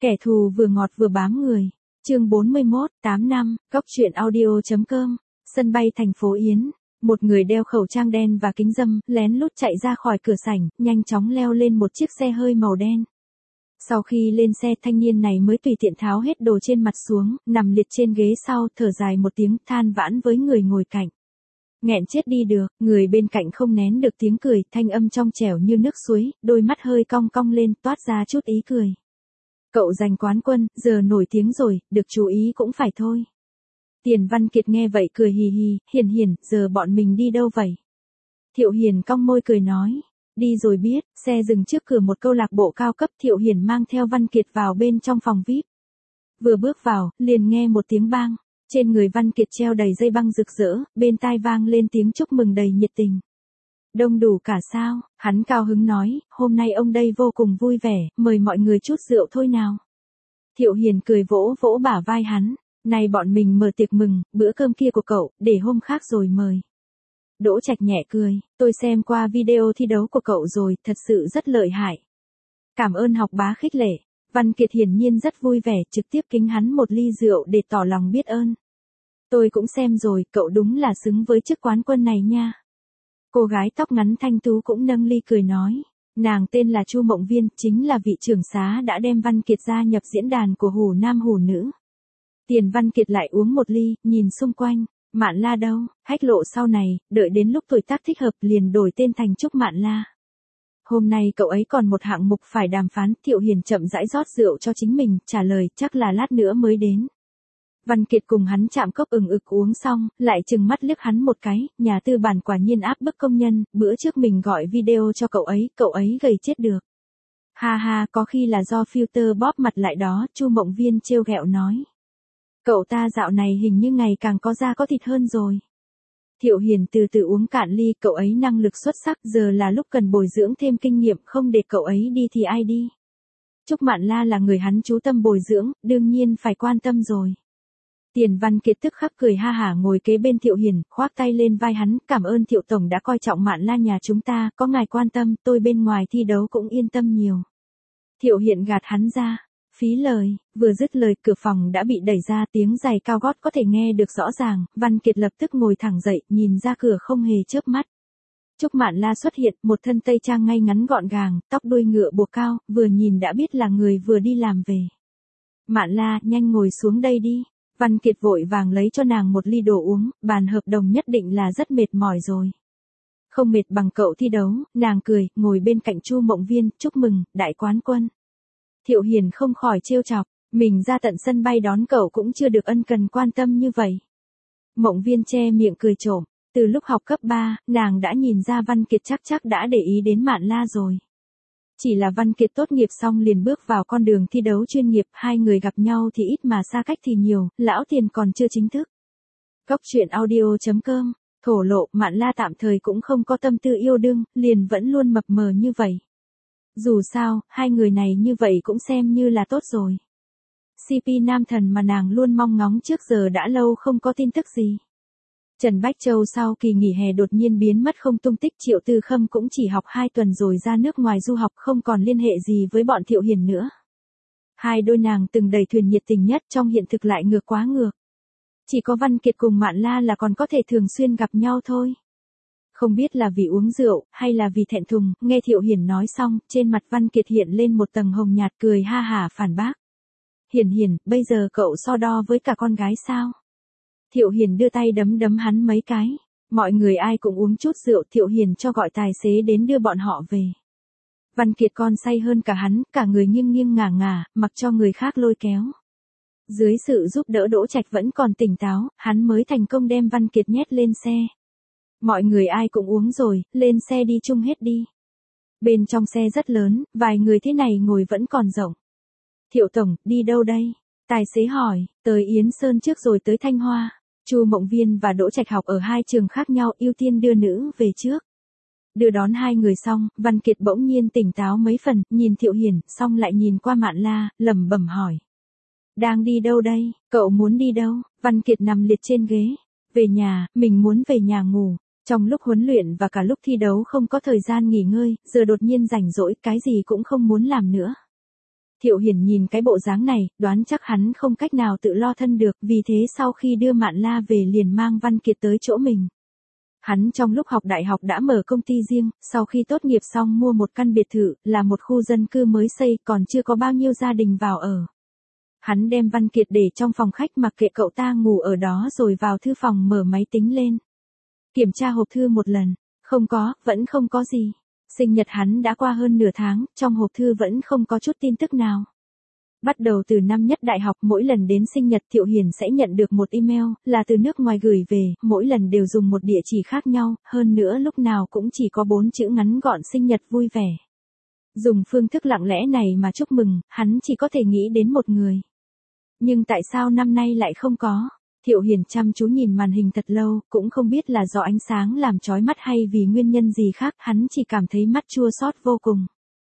Kẻ thù vừa ngọt vừa bám người. Chương 41, 8 năm, goctruyện audio.com. Sân bay thành phố Yến. Một người đeo khẩu trang đen và kính râm, lén lút chạy ra khỏi cửa sảnh, nhanh chóng leo lên một chiếc xe hơi màu đen. Sau khi lên xe, thanh niên này mới tùy tiện tháo hết đồ trên mặt xuống, nằm liệt trên ghế sau, thở dài một tiếng, than vãn với người ngồi cạnh. Nghẹn chết đi được, người bên cạnh không nén được tiếng cười, thanh âm trong trẻo như nước suối, đôi mắt hơi cong cong lên, toát ra chút ý cười. Cậu giành quán quân, giờ nổi tiếng rồi, được chú ý cũng phải thôi. Tiền Văn Kiệt nghe vậy cười hì hì, Hiền, giờ bọn mình đi đâu vậy? Thiệu Hiền cong môi cười nói, đi rồi biết, xe dừng trước cửa một câu lạc bộ cao cấp. Thiệu Hiền mang theo Văn Kiệt vào bên trong phòng VIP. Vừa bước vào, liền nghe một tiếng bang, trên người Văn Kiệt treo đầy dây băng rực rỡ, bên tai vang lên tiếng chúc mừng đầy nhiệt tình. Đông đủ cả sao? Hắn cao hứng nói, hôm nay ông đây vô cùng vui vẻ, mời mọi người chút rượu thôi nào. Thiệu Hiền cười vỗ vỗ bả vai hắn, này bọn mình mở tiệc mừng, bữa cơm kia của cậu, để hôm khác rồi mời. Đỗ Trạch nhẹ cười, tôi xem qua video thi đấu của cậu rồi, thật sự rất lợi hại. Cảm ơn học bá khích lệ. Văn Kiệt hiển nhiên rất vui vẻ, trực tiếp kính hắn một ly rượu để tỏ lòng biết ơn. Tôi cũng xem rồi, cậu đúng là xứng với chức quán quân này nha. Cô gái tóc ngắn thanh tú cũng nâng ly cười nói, nàng tên là Chu Mộng Viên, chính là vị trưởng xá đã đem Văn Kiệt gia nhập diễn đàn của Hủ Nam Hủ Nữ. Tiền Văn Kiệt lại uống một ly, nhìn xung quanh, Mạn La đâu, hách lộ sau này, đợi đến lúc tuổi tác thích hợp liền đổi tên thành Trúc Mạn La. Hôm nay cậu ấy còn một hạng mục phải đàm phán. Thiệu Hiền chậm rãi rót rượu cho chính mình, trả lời chắc là lát nữa mới đến. Văn Kiệt cùng hắn chạm cốc ực uống xong, lại trừng mắt liếc hắn một cái, nhà tư bản quả nhiên áp bức công nhân, bữa trước mình gọi video cho cậu ấy gầy chết được. Ha ha, có khi là do filter bóp mặt lại đó, Chu Mộng Viên trêu ghẹo nói. Cậu ta dạo này hình như ngày càng có da có thịt hơn rồi. Thiệu Hiền từ từ uống cạn ly, cậu ấy năng lực xuất sắc, giờ là lúc cần bồi dưỡng thêm kinh nghiệm, không để cậu ấy đi thì ai đi. Trúc Mạn La là người hắn chú tâm bồi dưỡng, đương nhiên phải quan tâm rồi. Tiền Văn Kiệt tức khắc cười ha hả ngồi kế bên Thiệu Hiền, khoác tay lên vai hắn, cảm ơn Thiệu Tổng đã coi trọng Mạn La nhà chúng ta, có ngài quan tâm, tôi bên ngoài thi đấu cũng yên tâm nhiều. Thiệu Hiền gạt hắn ra, phí lời, vừa dứt lời cửa phòng đã bị đẩy ra, tiếng giày cao gót có thể nghe được rõ ràng, Văn Kiệt lập tức ngồi thẳng dậy, nhìn ra cửa không hề chớp mắt. Trúc Mạn La xuất hiện, một thân tây trang ngay ngắn gọn gàng, tóc đuôi ngựa buộc cao, vừa nhìn đã biết là người vừa đi làm về. Mạn La, nhanh ngồi xuống đây đi. Văn Kiệt vội vàng lấy cho nàng một ly đồ uống, bàn hợp đồng nhất định là rất mệt mỏi rồi. Không mệt bằng cậu thi đấu, nàng cười, ngồi bên cạnh Chu Mộng Viên, chúc mừng, đại quán quân. Thiệu Hiền không khỏi trêu chọc, mình ra tận sân bay đón cậu cũng chưa được ân cần quan tâm như vậy. Mộng Viên che miệng cười trộm, từ lúc học cấp 3, nàng đã nhìn ra Văn Kiệt chắc đã để ý đến Mạn La rồi. Chỉ là Văn Kiệt tốt nghiệp xong liền bước vào con đường thi đấu chuyên nghiệp, hai người gặp nhau thì ít mà xa cách thì nhiều, lão tiền còn chưa chính thức. goctruyện audio.com, thổ lộ, Mạn La tạm thời cũng không có tâm tư yêu đương, liền vẫn luôn mập mờ như vậy. Dù sao, hai người này như vậy cũng xem như là tốt rồi. CP nam thần mà nàng luôn mong ngóng trước giờ đã lâu không có tin tức gì. Trần Bách Châu sau kỳ nghỉ hè đột nhiên biến mất không tung tích, Triệu Tư Khâm cũng chỉ học 2 tuần rồi ra nước ngoài du học, không còn liên hệ gì với bọn Thiệu Hiền nữa. Hai đôi nàng từng đầy thuyền nhiệt tình nhất, trong hiện thực lại ngược quá ngược. Chỉ có Văn Kiệt cùng Mạn La là còn có thể thường xuyên gặp nhau thôi. Không biết là vì uống rượu, hay là vì thẹn thùng, nghe Thiệu Hiền nói xong, trên mặt Văn Kiệt hiện lên một tầng hồng nhạt, cười ha hả phản bác. Hiền, bây giờ cậu so đo với cả con gái sao? Thiệu Hiền đưa tay đấm hắn mấy cái. Mọi người ai cũng uống chút rượu, Thiệu Hiền cho gọi tài xế đến đưa bọn họ về. Văn Kiệt còn say hơn cả hắn, cả người nghiêng ngả, mặc cho người khác lôi kéo. Dưới sự giúp đỡ Đỗ Trạch vẫn còn tỉnh táo, hắn mới thành công đem Văn Kiệt nhét lên xe. Mọi người ai cũng uống rồi, lên xe đi chung hết đi. Bên trong xe rất lớn, vài người thế này ngồi vẫn còn rộng. Thiệu Tổng, đi đâu đây? Tài xế hỏi, tới Yến Sơn trước rồi tới Thanh Hoa. Chu Mộng Viên và Đỗ Trạch học ở hai trường khác nhau, ưu tiên đưa nữ về trước. Đưa đón hai người xong, Văn Kiệt bỗng nhiên tỉnh táo mấy phần, nhìn Thiệu Hiền, xong lại nhìn qua Mạn La, lẩm bẩm hỏi. Đang đi đâu đây, cậu muốn đi đâu? Văn Kiệt nằm liệt trên ghế. Về nhà, mình muốn về nhà ngủ. Trong lúc huấn luyện và cả lúc thi đấu không có thời gian nghỉ ngơi, giờ đột nhiên rảnh rỗi, cái gì cũng không muốn làm nữa. Thiệu Hiển nhìn cái bộ dáng này, đoán chắc hắn không cách nào tự lo thân được, vì thế sau khi đưa Mạn La về liền mang Văn Kiệt tới chỗ mình. Hắn trong lúc học đại học đã mở công ty riêng, sau khi tốt nghiệp xong mua một căn biệt thự, là một khu dân cư mới xây, còn chưa có bao nhiêu gia đình vào ở. Hắn đem Văn Kiệt để trong phòng khách mặc kệ cậu ta ngủ ở đó rồi vào thư phòng mở máy tính lên. Kiểm tra hộp thư một lần, vẫn không có gì. Sinh nhật hắn đã qua hơn nửa tháng, trong hộp thư vẫn không có chút tin tức nào. Bắt đầu từ năm nhất đại học, mỗi lần đến sinh nhật Thiệu Hiển sẽ nhận được một email, là từ nước ngoài gửi về, mỗi lần đều dùng một địa chỉ khác nhau, hơn nữa lúc nào cũng chỉ có 4 chữ ngắn gọn sinh nhật vui vẻ. Dùng phương thức lặng lẽ này mà chúc mừng, hắn chỉ có thể nghĩ đến một người. Nhưng tại sao năm nay lại không có? Thiệu Hiển chăm chú nhìn màn hình thật lâu, cũng không biết là do ánh sáng làm chói mắt hay vì nguyên nhân gì khác, hắn chỉ cảm thấy mắt chua xót vô cùng.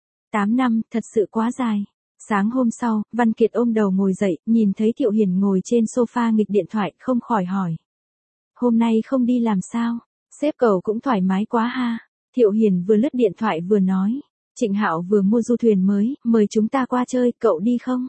8 năm, thật sự quá dài. Sáng hôm sau, Văn Kiệt ôm đầu ngồi dậy, nhìn thấy Thiệu Hiển ngồi trên sofa nghịch điện thoại, không khỏi hỏi. Hôm nay không đi làm sao? Sếp cậu cũng thoải mái quá ha. Thiệu Hiển vừa lướt điện thoại vừa nói. Trịnh Hạo vừa mua du thuyền mới, mời chúng ta qua chơi, cậu đi không?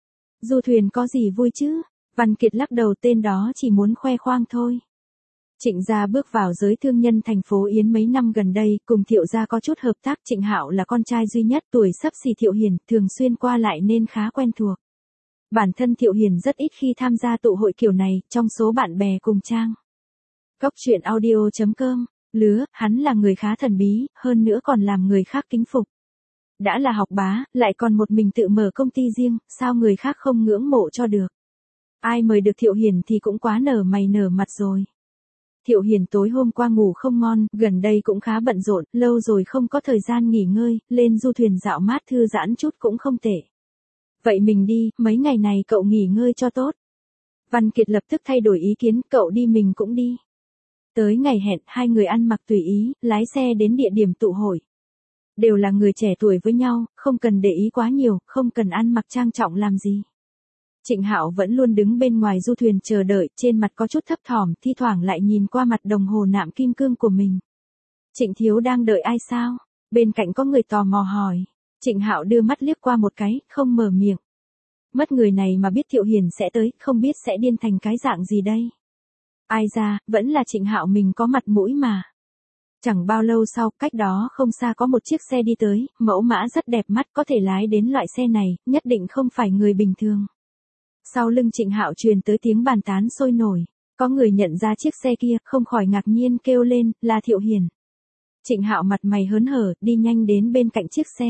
Du thuyền có gì vui chứ? Văn Kiệt lắc đầu, tên đó chỉ muốn khoe khoang thôi. Trịnh gia bước vào giới thương nhân thành phố Yến mấy năm gần đây, cùng Thiệu gia có chút hợp tác. Trịnh Hạo là con trai duy nhất, tuổi xấp xỉ Thiệu Hiển, thường xuyên qua lại nên khá quen thuộc. Bản thân Thiệu Hiển rất ít khi tham gia tụ hội kiểu này, trong số bạn bè cùng trang. Góc truyện audio.com, hắn là người khá thần bí, hơn nữa còn làm người khác kính phục. Đã là học bá, lại còn một mình tự mở công ty riêng, sao người khác không ngưỡng mộ cho được. Ai mời được Thiệu Hiển thì cũng quá nở mày nở mặt rồi. Thiệu Hiển tối hôm qua ngủ không ngon, gần đây cũng khá bận rộn, lâu rồi không có thời gian nghỉ ngơi, lên du thuyền dạo mát thư giãn chút cũng không tệ. Vậy mình đi, mấy ngày này cậu nghỉ ngơi cho tốt. Văn Kiệt lập tức thay đổi ý kiến, cậu đi mình cũng đi. Tới ngày hẹn, hai người ăn mặc tùy ý, lái xe đến địa điểm tụ hội. Đều là người trẻ tuổi với nhau, không cần để ý quá nhiều, không cần ăn mặc trang trọng làm gì. Trịnh Hạo vẫn luôn đứng bên ngoài du thuyền chờ đợi, trên mặt có chút thấp thỏm, thi thoảng lại nhìn qua mặt đồng hồ nạm kim cương của mình. Trịnh thiếu đang đợi ai sao? Bên cạnh có người tò mò hỏi. Trịnh Hạo đưa mắt liếc qua một cái, không mở miệng. Mất người này mà biết Thiệu Hiển sẽ tới, không biết sẽ điên thành cái dạng gì đây. Ai ra, vẫn là Trịnh Hạo mình có mặt mũi mà. Chẳng bao lâu sau, cách đó không xa có một chiếc xe đi tới, mẫu mã rất đẹp mắt, có thể lái đến loại xe này, nhất định không phải người bình thường. Sau lưng Trịnh Hạo truyền tới tiếng bàn tán sôi nổi. Có người nhận ra chiếc xe kia, không khỏi ngạc nhiên kêu lên, là Thiệu Hiển. Trịnh Hạo mặt mày hớn hở, đi nhanh đến bên cạnh chiếc xe.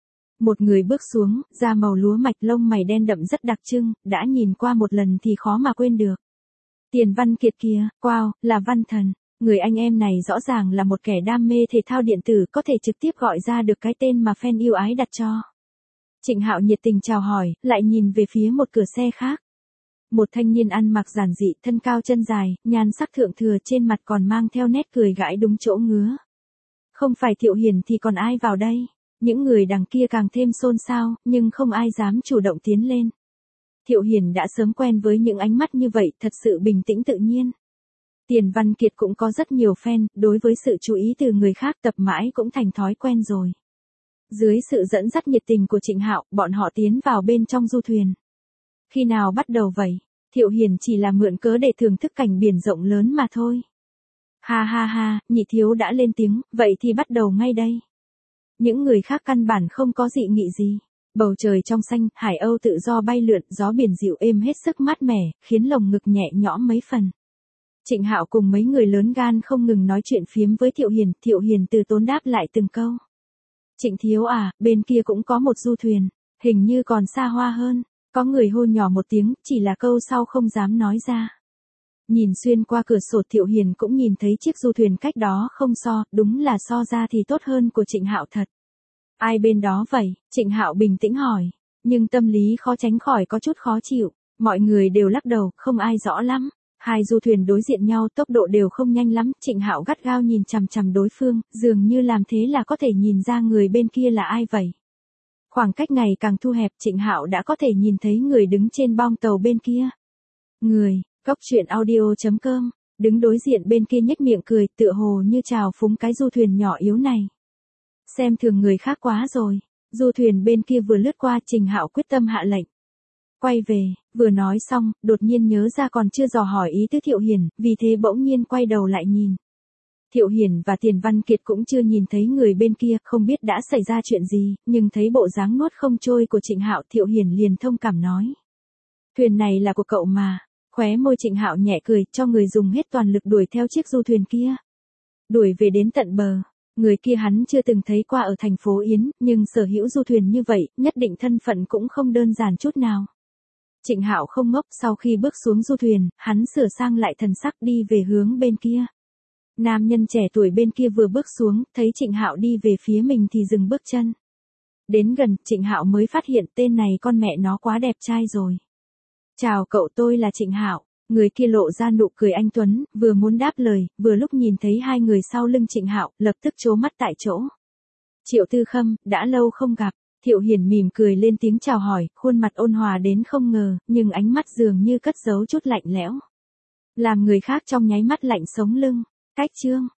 Một người bước xuống, da màu lúa mạch, lông mày đen đậm rất đặc trưng, đã nhìn qua một lần thì khó mà quên được. Tiền Văn Kiệt kìa, wow, là Văn Thần. Người anh em này rõ ràng là một kẻ đam mê thể thao điện tử, có thể trực tiếp gọi ra được cái tên mà fan yêu ái đặt cho. Trịnh Hạo nhiệt tình chào hỏi, lại nhìn về phía một cửa xe khác. Một thanh niên ăn mặc giản dị, thân cao chân dài, nhan sắc thượng thừa, trên mặt còn mang theo nét cười gãi đúng chỗ ngứa. Không phải Thiệu Hiển thì còn ai vào đây? Những người đằng kia càng thêm xôn xao, nhưng không ai dám chủ động tiến lên. Thiệu Hiển đã sớm quen với những ánh mắt như vậy, thật sự bình tĩnh tự nhiên. Tiền Văn Kiệt cũng có rất nhiều fan, đối với sự chú ý từ người khác tập mãi cũng thành thói quen rồi. Dưới sự dẫn dắt nhiệt tình của Trịnh Hạo, bọn họ tiến vào bên trong du thuyền. Khi nào bắt đầu vậy? Thiệu Hiển chỉ là mượn cớ để thưởng thức cảnh biển rộng lớn mà thôi. Ha ha ha, nhị thiếu đã lên tiếng, vậy thì bắt đầu ngay đây. Những người khác căn bản không có dị nghị gì. Bầu trời trong xanh, hải âu tự do bay lượn, gió biển dịu êm hết sức mát mẻ, khiến lồng ngực nhẹ nhõm mấy phần. Trịnh Hạo cùng mấy người lớn gan không ngừng nói chuyện phiếm với Thiệu Hiển từ tốn đáp lại từng câu. Trịnh thiếu à, bên kia cũng có một du thuyền, hình như còn xa hoa hơn. Có người hô nhỏ một tiếng, chỉ là câu sau không dám nói ra. Nhìn xuyên qua cửa sổ, Thiệu Hiển cũng nhìn thấy chiếc du thuyền cách đó không so, đúng là so ra thì tốt hơn của Trịnh Hạo thật. Ai bên đó vậy? Trịnh Hạo bình tĩnh hỏi, nhưng tâm lý khó tránh khỏi có chút khó chịu. Mọi người đều lắc đầu, không ai rõ lắm. Hai du thuyền đối diện nhau, tốc độ đều không nhanh lắm, Trịnh Hạo gắt gao nhìn chằm chằm đối phương, dường như làm thế là có thể nhìn ra người bên kia là ai vậy. Khoảng cách ngày càng thu hẹp, Trịnh Hạo đã có thể nhìn thấy người đứng trên bong tàu bên kia. Người, góc truyện audio.com, đứng đối diện bên kia nhếch miệng cười, tựa hồ như chào phúng cái du thuyền nhỏ yếu này. Xem thường người khác quá rồi. Du thuyền bên kia vừa lướt qua, Trình Hạo quyết tâm hạ lệnh. Quay về, vừa nói xong, đột nhiên nhớ ra còn chưa dò hỏi ý tứ Thiệu Hiền, vì thế bỗng nhiên quay đầu lại nhìn. Thiệu Hiền và Tiền Văn Kiệt cũng chưa nhìn thấy người bên kia, không biết đã xảy ra chuyện gì, nhưng thấy bộ dáng nuốt không trôi của Trịnh Hạo, Thiệu Hiền liền thông cảm nói. Thuyền này là của cậu mà. Khóe môi Trịnh Hạo nhẹ cười, cho người dùng hết toàn lực đuổi theo chiếc du thuyền kia. Đuổi về đến tận bờ. Người kia hắn chưa từng thấy qua ở thành phố Yến, nhưng sở hữu du thuyền như vậy, nhất định thân phận cũng không đơn giản chút nào. Trịnh Hạo không ngốc, sau khi bước xuống du thuyền, hắn sửa sang lại thần sắc đi về hướng bên kia. Nam nhân trẻ tuổi bên kia vừa bước xuống, thấy Trịnh Hạo đi về phía mình thì dừng bước chân. Đến gần, Trịnh Hạo mới phát hiện tên này con mẹ nó quá đẹp trai rồi. Chào cậu, tôi là Trịnh Hạo. Người kia lộ ra nụ cười anh tuấn, vừa muốn đáp lời, vừa lúc nhìn thấy hai người sau lưng Trịnh Hạo, lập tức trố mắt tại chỗ. Triệu Tư Khâm, đã lâu không gặp. Thiệu Hiền mỉm cười lên tiếng chào hỏi, khuôn mặt ôn hòa đến không ngờ, nhưng ánh mắt dường như cất giấu chút lạnh lẽo. Làm người khác trong nháy mắt lạnh sống lưng. Cách chương